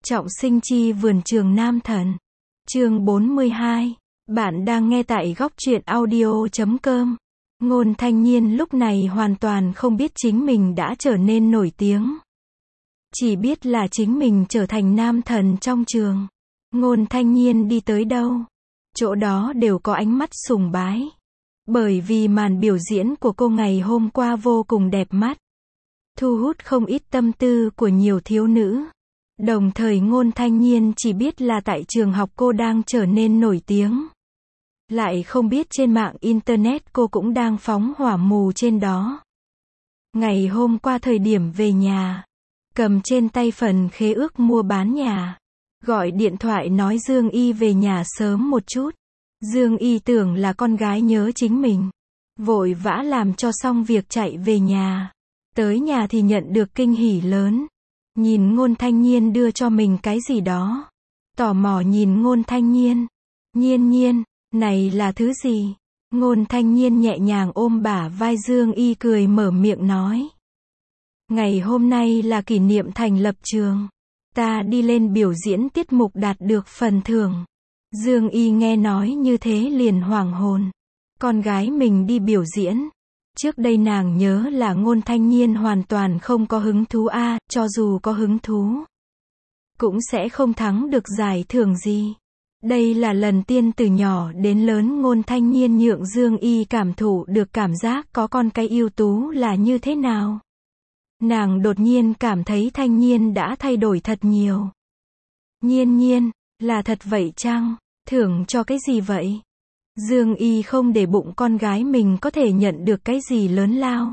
Trọng sinh chi vườn trường Nam Thần. Chương 42. Bạn đang nghe tại góc truyện audio.com. Ngôn Thanh Nhiên lúc này hoàn toàn không biết chính mình đã trở nên nổi tiếng. Chỉ biết là chính mình trở thành nam thần trong trường. Ngôn Thanh Nhiên đi tới đâu, chỗ đó đều có ánh mắt sùng bái. Bởi vì màn biểu diễn của cô ngày hôm qua vô cùng đẹp mắt, thu hút không ít tâm tư của nhiều thiếu nữ. Đồng thời Ngôn Thanh Nhiên chỉ biết là tại trường học cô đang trở nên nổi tiếng. Lại không biết trên mạng Internet cô cũng đang phóng hỏa mù trên đó. Ngày hôm qua thời điểm về nhà, cầm trên tay phần khế ước mua bán nhà, gọi điện thoại nói Dương Y về nhà sớm một chút. Dương Y tưởng là con gái nhớ chính mình, vội vã làm cho xong việc chạy về nhà. Tới nhà thì nhận được kinh hỉ lớn. Nhìn Ngôn Thanh Nhiên đưa cho mình cái gì đó. Tò mò nhìn Ngôn Thanh Nhiên. Nhiên Nhiên, này là thứ gì? Ngôn Thanh Nhiên nhẹ nhàng ôm bả vai Dương Y cười mở miệng nói. Ngày hôm nay là kỷ niệm thành lập trường. Ta đi lên biểu diễn tiết mục đạt được phần thưởng. Dương Y nghe nói như thế liền hoảng hồn. Con gái mình đi biểu diễn. Trước đây nàng nhớ là Ngôn Thanh Nhiên hoàn toàn không có hứng thú cho dù có hứng thú, cũng sẽ không thắng được giải thưởng gì. Đây là lần tiên từ nhỏ đến lớn Ngôn Thanh Nhiên nhượng Dương Y cảm thụ được cảm giác có con cái ưu tú là như thế nào. Nàng đột nhiên cảm thấy Thanh Nhiên đã thay đổi thật nhiều. Nhiên Nhiên, là thật vậy chăng? Thưởng cho cái gì vậy? Dương Y không để bụng con gái mình có thể nhận được cái gì lớn lao.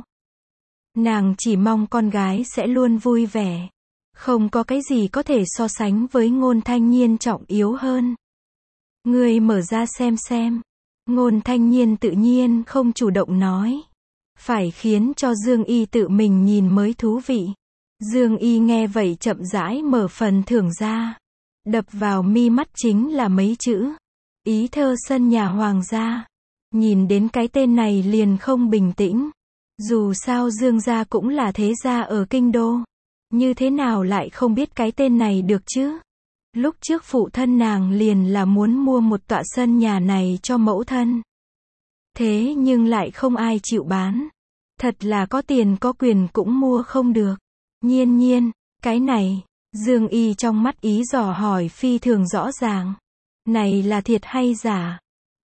Nàng chỉ mong con gái sẽ luôn vui vẻ. Không có cái gì có thể so sánh với Ngôn Thanh Nhiên trọng yếu hơn. Ngươi mở ra xem. Ngôn Thanh Nhiên tự nhiên không chủ động nói. Phải khiến cho Dương Y tự mình nhìn mới thú vị. Dương Y nghe vậy chậm rãi mở phần thưởng ra. Đập vào mi mắt chính là mấy chữ. Ý thơ sân nhà hoàng gia. Nhìn đến cái tên này liền không bình tĩnh. Dù sao Dương gia cũng là thế gia ở kinh đô. Như thế nào lại không biết cái tên này được chứ? Lúc trước phụ thân nàng liền là muốn mua một tọa sân nhà này cho mẫu thân. Thế nhưng lại không ai chịu bán. Thật là có tiền có quyền cũng mua không được. Nhiên Nhiên, cái này, Dương Y trong mắt ý dò hỏi phi thường rõ ràng. Này là thiệt hay giả?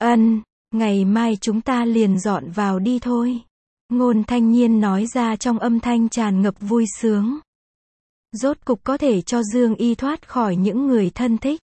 Ngày mai chúng ta liền dọn vào đi thôi. Ngôn Thanh Nhiên nói ra trong âm thanh tràn ngập vui sướng. Rốt cục có thể cho Dương Y thoát khỏi những người thân thích.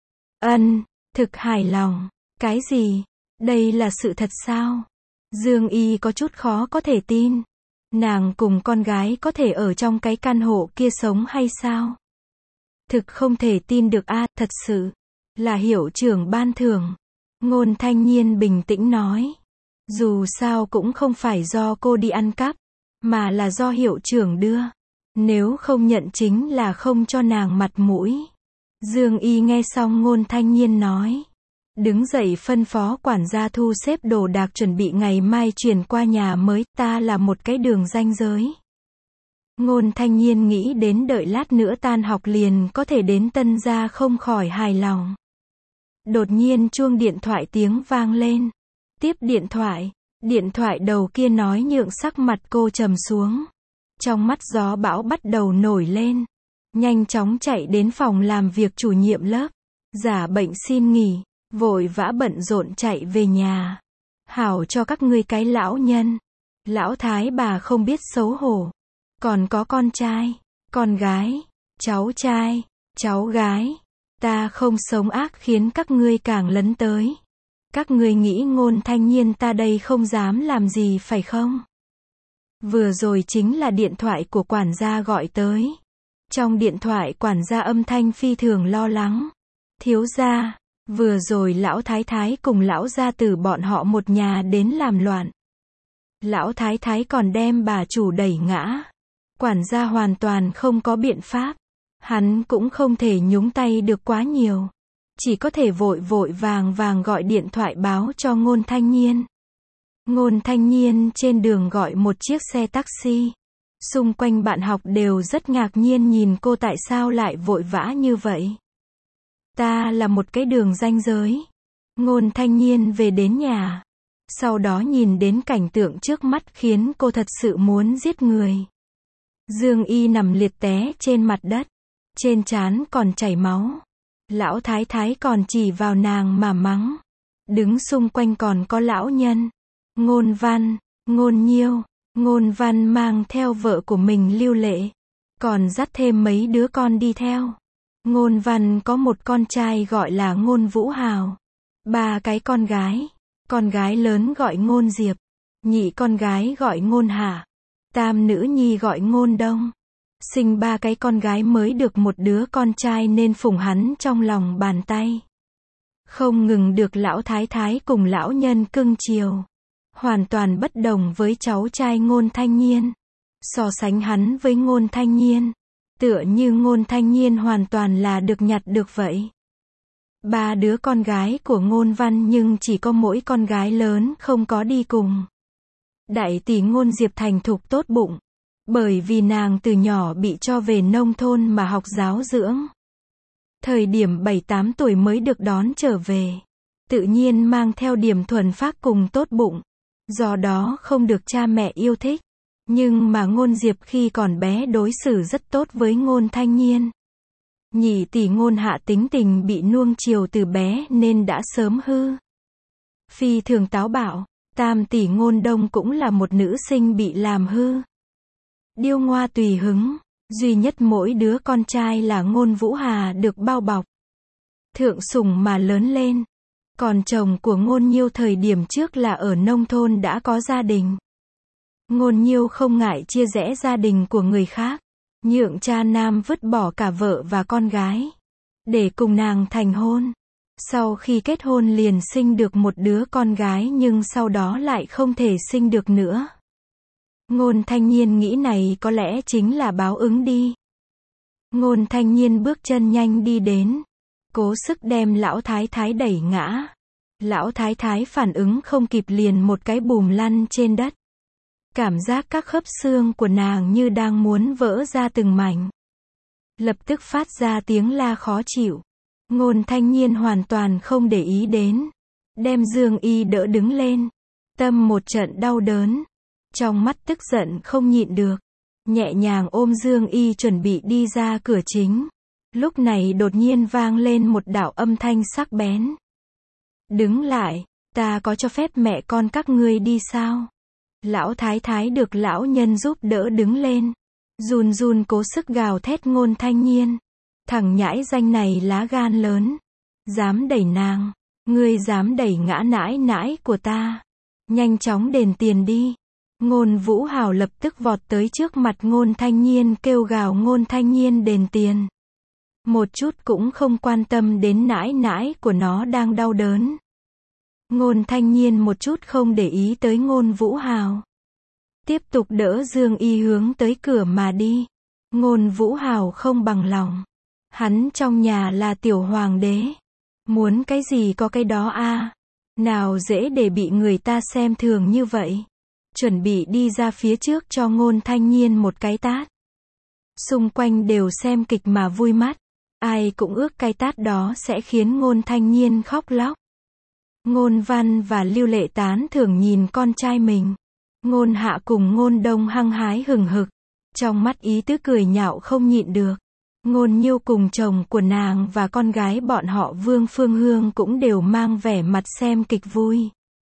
Thực hài lòng. Cái gì? Đây là sự thật sao? Dương Y có chút khó có thể tin. Nàng cùng con gái có thể ở trong cái căn hộ kia sống hay sao? Thực không thể tin được thật sự. Là hiệu trưởng ban thưởng. Ngôn Thanh Nhiên bình tĩnh nói. Dù sao cũng không phải do cô đi ăn cắp, mà là do hiệu trưởng đưa. Nếu không nhận chính là không cho nàng mặt mũi. Dương Y nghe xong Ngôn Thanh Nhiên nói. Đứng dậy phân phó quản gia thu xếp đồ đạc chuẩn bị ngày mai chuyển qua nhà mới. Ta là một cái đường ranh giới. Ngôn Thanh Nhiên nghĩ đến đợi lát nữa tan học liền có thể đến Tân gia không khỏi hài lòng. Đột nhiên chuông điện thoại tiếng vang lên. Tiếp điện thoại đầu kia nói nhượng sắc mặt cô trầm xuống. Trong mắt gió bão bắt đầu nổi lên. Nhanh chóng chạy đến phòng làm việc chủ nhiệm lớp. Giả bệnh xin nghỉ, vội vã bận rộn chạy về nhà. Hảo cho các ngươi cái lão nhân. Lão thái bà không biết xấu hổ. Còn có con trai, con gái, cháu trai, cháu gái. Ta không sống ác khiến các ngươi càng lấn tới. Các ngươi nghĩ Ngôn Thanh Nhiên ta đây không dám làm gì phải không? Vừa rồi chính là điện thoại của quản gia gọi tới. Trong điện thoại quản gia âm thanh phi thường lo lắng. Thiếu gia, vừa rồi lão thái thái cùng lão gia tử bọn họ một nhà đến làm loạn. Lão thái thái còn đem bà chủ đẩy ngã. Quản gia hoàn toàn không có biện pháp. Hắn cũng không thể nhúng tay được quá nhiều. Chỉ có thể vội vàng gọi điện thoại báo cho Ngôn Thanh Nhiên. Ngôn Thanh Nhiên trên đường gọi một chiếc xe taxi. Xung quanh bạn học đều rất ngạc nhiên nhìn cô tại sao lại vội vã như vậy. Ta là một cái đường ranh giới. Ngôn Thanh Nhiên về đến nhà. Sau đó nhìn đến cảnh tượng trước mắt khiến cô thật sự muốn giết người. Dương Y nằm liệt té trên mặt đất. Trên trán còn chảy máu. Lão thái thái còn chỉ vào nàng mà mắng. Đứng xung quanh còn có lão nhân. Ngôn Văn, Ngôn Nhiêu. Ngôn Văn mang theo vợ của mình Lưu Lệ. Còn dắt thêm mấy đứa con đi theo. Ngôn Văn có một con trai gọi là Ngôn Vũ Hào. 3 cái con gái. Con gái lớn gọi Ngôn Diệp. Nhị con gái gọi Ngôn Hạ. Tam nữ nhi gọi Ngôn Đông. Sinh 3 cái con gái mới được một đứa con trai nên phụng hắn trong lòng bàn tay. Không ngừng được lão thái thái cùng lão nhân cưng chiều. Hoàn toàn bất đồng với cháu trai Ngôn Thanh Nhiên. So sánh hắn với Ngôn Thanh Nhiên. Tựa như Ngôn Thanh Nhiên hoàn toàn là được nhặt được vậy. 3 đứa con gái của Ngôn Văn nhưng chỉ có mỗi con gái lớn không có đi cùng. Đại tỷ Ngôn Diệp thành thục tốt bụng. Bởi vì nàng từ nhỏ bị cho về nông thôn mà học giáo dưỡng. Thời điểm 7-8 tuổi mới được đón trở về. Tự nhiên mang theo điểm thuần phác cùng tốt bụng. Do đó không được cha mẹ yêu thích. Nhưng mà Ngôn Diệp khi còn bé đối xử rất tốt với Ngôn Thanh Nhiên. Nhị tỷ Ngôn Hạ tính tình bị nuông chiều từ bé nên đã sớm hư. Phi thường táo bạo. Tam tỷ Ngôn Đông cũng là một nữ sinh bị làm hư. Điêu ngoa tùy hứng. Duy nhất mỗi đứa con trai là Ngôn Vũ Hà được bao bọc. Thượng sủng mà lớn lên. Còn chồng của Ngôn Nhiêu thời điểm trước là ở nông thôn đã có gia đình. Ngôn Nhiêu không ngại chia rẽ gia đình của người khác. Nhượng cha nam vứt bỏ cả vợ và con gái. Để cùng nàng thành hôn. Sau khi kết hôn liền sinh được một đứa con gái nhưng sau đó lại không thể sinh được nữa. Ngôn Thanh Nhiên nghĩ này có lẽ chính là báo ứng đi. Ngôn Thanh Nhiên bước chân nhanh đi đến. Cố sức đem lão thái thái đẩy ngã. Lão thái thái phản ứng không kịp liền một cái bùm lăn trên đất. Cảm giác các khớp xương của nàng như đang muốn vỡ ra từng mảnh. Lập tức phát ra tiếng la khó chịu. Ngôn Thanh Nhiên hoàn toàn không để ý đến. Đem Dương Y đỡ đứng lên. Tâm một trận đau đớn. Trong mắt tức giận không nhịn được. Nhẹ nhàng ôm Dương Y chuẩn bị đi ra cửa chính. Lúc này đột nhiên vang lên một đạo âm thanh sắc bén. Đứng lại, ta có cho phép mẹ con các ngươi đi sao? Lão thái thái được lão nhân giúp đỡ đứng lên. Run run cố sức gào thét Ngôn Thanh Nhiên. Thằng nhãi danh này lá gan lớn. Dám đẩy nàng. Ngươi dám đẩy ngã nãi nãi của ta. Nhanh chóng đền tiền đi. Ngôn Vũ Hào lập tức vọt tới trước mặt Ngôn Thanh Nhiên kêu gào Ngôn Thanh Nhiên đền tiền. Một chút cũng không quan tâm đến nãi nãi của nó đang đau đớn. Ngôn Thanh Nhiên một chút không để ý tới Ngôn Vũ Hào. Tiếp tục đỡ Dương Y hướng tới cửa mà đi. Ngôn Vũ Hào không bằng lòng. Hắn trong nhà là tiểu hoàng đế. Muốn cái gì có cái đó a. Nào dễ để bị người ta xem thường như vậy. Chuẩn bị đi ra phía trước cho Ngôn Thanh Nhiên một cái tát. Xung quanh đều xem kịch mà vui mắt. Ai cũng ước cái tát đó sẽ khiến Ngôn Thanh Nhiên khóc lóc. Ngôn Văn và Lưu Lệ tán thưởng nhìn con trai mình. Ngôn Hạ cùng Ngôn Đông hăng hái hừng hực. Trong mắt ý tứ cười nhạo không nhịn được. Ngôn Nhiêu cùng chồng của nàng và con gái bọn họ Vương Phương Hương cũng đều mang vẻ mặt xem kịch vui.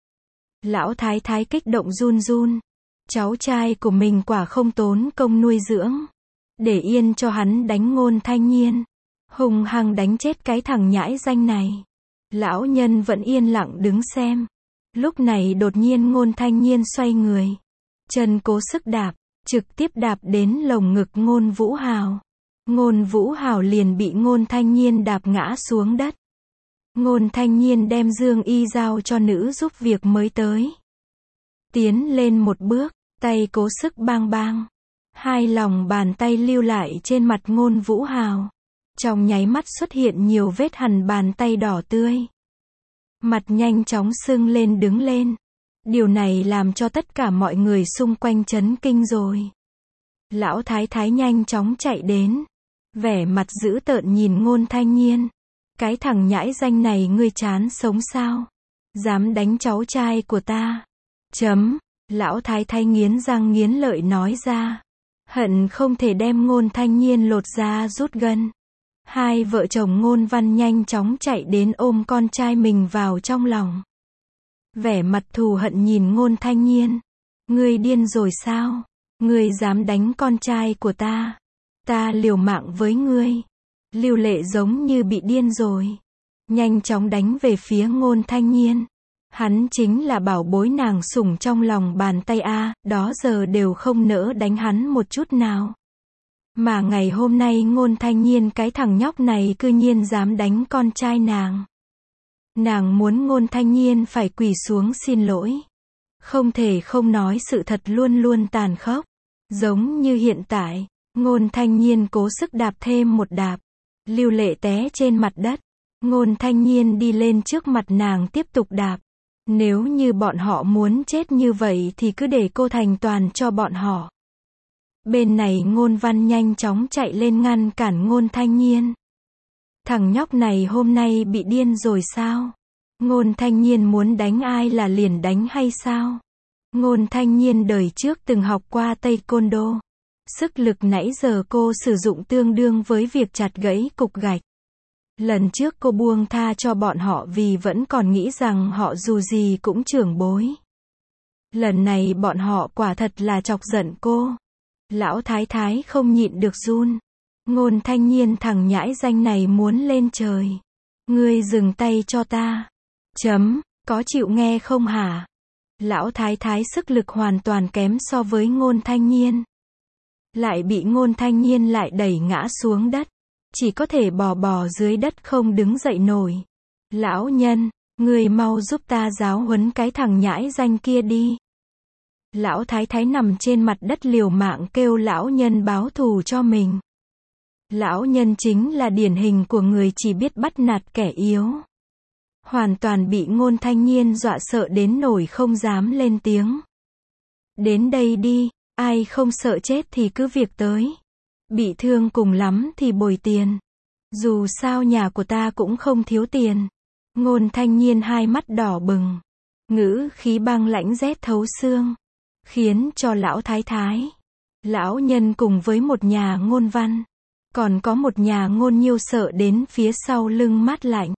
Lão thái thái kích động run run. Cháu trai của mình quả không tốn công nuôi dưỡng. Để yên cho hắn đánh Ngôn Thanh Nhiên. Hung hăng đánh chết cái thằng nhãi danh này. Lão nhân vẫn yên lặng đứng xem. Lúc này đột nhiên Ngôn Thanh Nhiên xoay người. Chân cố sức đạp. Trực tiếp đạp đến lồng ngực Ngôn Vũ Hào. Ngôn Vũ Hào liền bị Ngôn Thanh Nhiên đạp ngã xuống đất. Ngôn Thanh Nhiên đem Dương Y giao cho nữ giúp việc mới tới. Tiến lên một bước, tay cố sức bang bang. Hai lòng bàn tay lưu lại trên mặt Ngôn Vũ Hào. Trong nháy mắt xuất hiện nhiều vết hằn bàn tay đỏ tươi. Mặt nhanh chóng sưng lên đứng lên. Điều này làm cho tất cả mọi người xung quanh chấn kinh rồi. Lão thái thái nhanh chóng chạy đến. Vẻ mặt dữ tợn nhìn Ngôn Thanh Nhiên. Cái thằng nhãi danh này ngươi chán sống sao? Dám đánh cháu trai của ta. Lão thái thái nghiến răng nghiến lợi nói ra. Hận không thể đem Ngôn Thanh Nhiên lột da rút gân. Hai vợ chồng Ngôn Văn nhanh chóng chạy đến ôm con trai mình vào trong lòng. Vẻ mặt thù hận nhìn Ngôn Thanh Nhiên. Ngươi điên rồi sao? Ngươi dám đánh con trai của ta? Ta liều mạng với ngươi. Lưu Lệ giống như bị điên rồi. Nhanh chóng đánh về phía Ngôn Thanh Nhiên. Hắn chính là bảo bối nàng sủng trong lòng bàn tay a, đó giờ đều không nỡ đánh hắn một chút nào. Mà ngày hôm nay Ngôn Thanh Nhiên cái thằng nhóc này cư nhiên dám đánh con trai nàng. Nàng muốn Ngôn Thanh Nhiên phải quỳ xuống xin lỗi. Không thể không nói sự thật luôn luôn tàn khốc. Giống như hiện tại, Ngôn Thanh Nhiên cố sức đạp thêm một đạp. Lưu Lệ té trên mặt đất. Ngôn Thanh Nhiên đi lên trước mặt nàng tiếp tục đạp. Nếu như bọn họ muốn chết như vậy thì cứ để cô thành toàn cho bọn họ. Bên này Ngôn Văn nhanh chóng chạy lên ngăn cản Ngôn Thanh Nhiên. Thằng nhóc này hôm nay bị điên rồi sao? Ngôn Thanh Nhiên muốn đánh ai là liền đánh hay sao? Ngôn Thanh Nhiên đời trước từng học qua Taekwondo. Sức lực nãy giờ cô sử dụng tương đương với việc chặt gãy cục gạch. Lần trước cô buông tha cho bọn họ vì vẫn còn nghĩ rằng họ dù gì cũng trưởng bối. Lần này bọn họ quả thật là chọc giận cô. Lão thái thái không nhịn được run. Ngôn Thanh Nhiên thằng nhãi danh này muốn lên trời. Ngươi dừng tay cho ta. Có chịu nghe không hả? Lão thái thái sức lực hoàn toàn kém so với Ngôn Thanh Nhiên. Lại bị Ngôn Thanh Nhiên lại đẩy ngã xuống đất. Chỉ có thể bò dưới đất không đứng dậy nổi. Lão nhân, người mau giúp ta giáo huấn cái thằng nhãi danh kia đi. Lão thái thái nằm trên mặt đất liều mạng kêu lão nhân báo thù cho mình. Lão nhân chính là điển hình của người chỉ biết bắt nạt kẻ yếu. Hoàn toàn bị Ngôn Thanh Nhiên dọa sợ đến nổi không dám lên tiếng. Đến đây đi, ai không sợ chết thì cứ việc tới. Bị thương cùng lắm thì bồi tiền. Dù sao nhà của ta cũng không thiếu tiền. Ngôn Thanh Nhiên hai mắt đỏ bừng. Ngữ khí băng lãnh rét thấu xương. Khiến cho lão thái thái, lão nhân cùng với một nhà Ngôn Văn. Còn có một nhà Ngôn Nhiêu sợ đến phía sau lưng mát lạnh.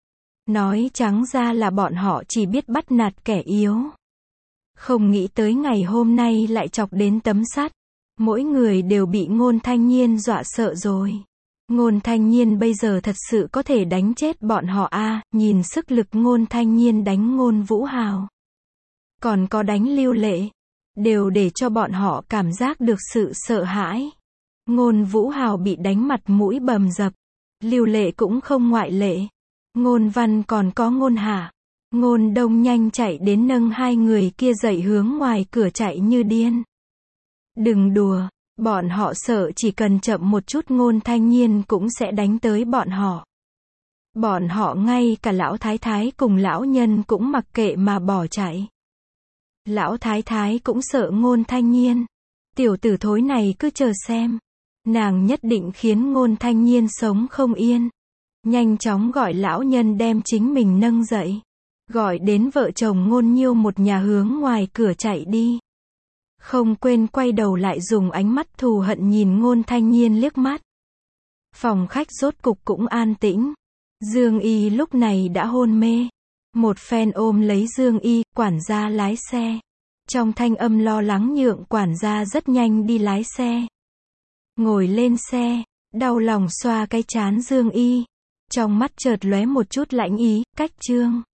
Nói trắng ra là bọn họ chỉ biết bắt nạt kẻ yếu. Không nghĩ tới ngày hôm nay lại chọc đến tấm sắt. Mỗi người đều bị Ngôn Thanh Nhiên dọa sợ rồi. Ngôn Thanh Nhiên bây giờ thật sự có thể đánh chết bọn họ a, nhìn sức lực Ngôn Thanh Nhiên đánh Ngôn Vũ Hào. Còn có đánh Lưu Lệ. Đều để cho bọn họ cảm giác được sự sợ hãi. Ngôn Vũ Hào bị đánh mặt mũi bầm dập. Lưu Lệ cũng không ngoại lệ. Ngôn Văn còn có Ngôn Hạ. Ngôn Đông nhanh chạy đến nâng hai người kia dậy hướng ngoài cửa chạy như điên. Đừng đùa, bọn họ sợ chỉ cần chậm một chút Ngôn Thanh Nhiên cũng sẽ đánh tới bọn họ. Bọn họ ngay cả lão thái thái cùng lão nhân cũng mặc kệ mà bỏ chạy. Lão thái thái cũng sợ Ngôn Thanh Nhiên. Tiểu tử thối này cứ chờ xem. Nàng nhất định khiến Ngôn Thanh Nhiên sống không yên. Nhanh chóng gọi lão nhân đem chính mình nâng dậy. Gọi đến vợ chồng Ngôn Nhiêu một nhà hướng ngoài cửa chạy đi. Không quên quay đầu lại dùng ánh mắt thù hận nhìn Ngôn Thanh Nhiên liếc mắt. Phòng khách rốt cục cũng an tĩnh. Dương Y lúc này đã hôn mê. Một phen ôm lấy Dương Y, quản gia lái xe. Trong thanh âm lo lắng nhượng quản gia rất nhanh đi lái xe. Ngồi lên xe, đau lòng xoa cái trán Dương Y. Trong mắt chợt lóe một chút lãnh ý, cách Trương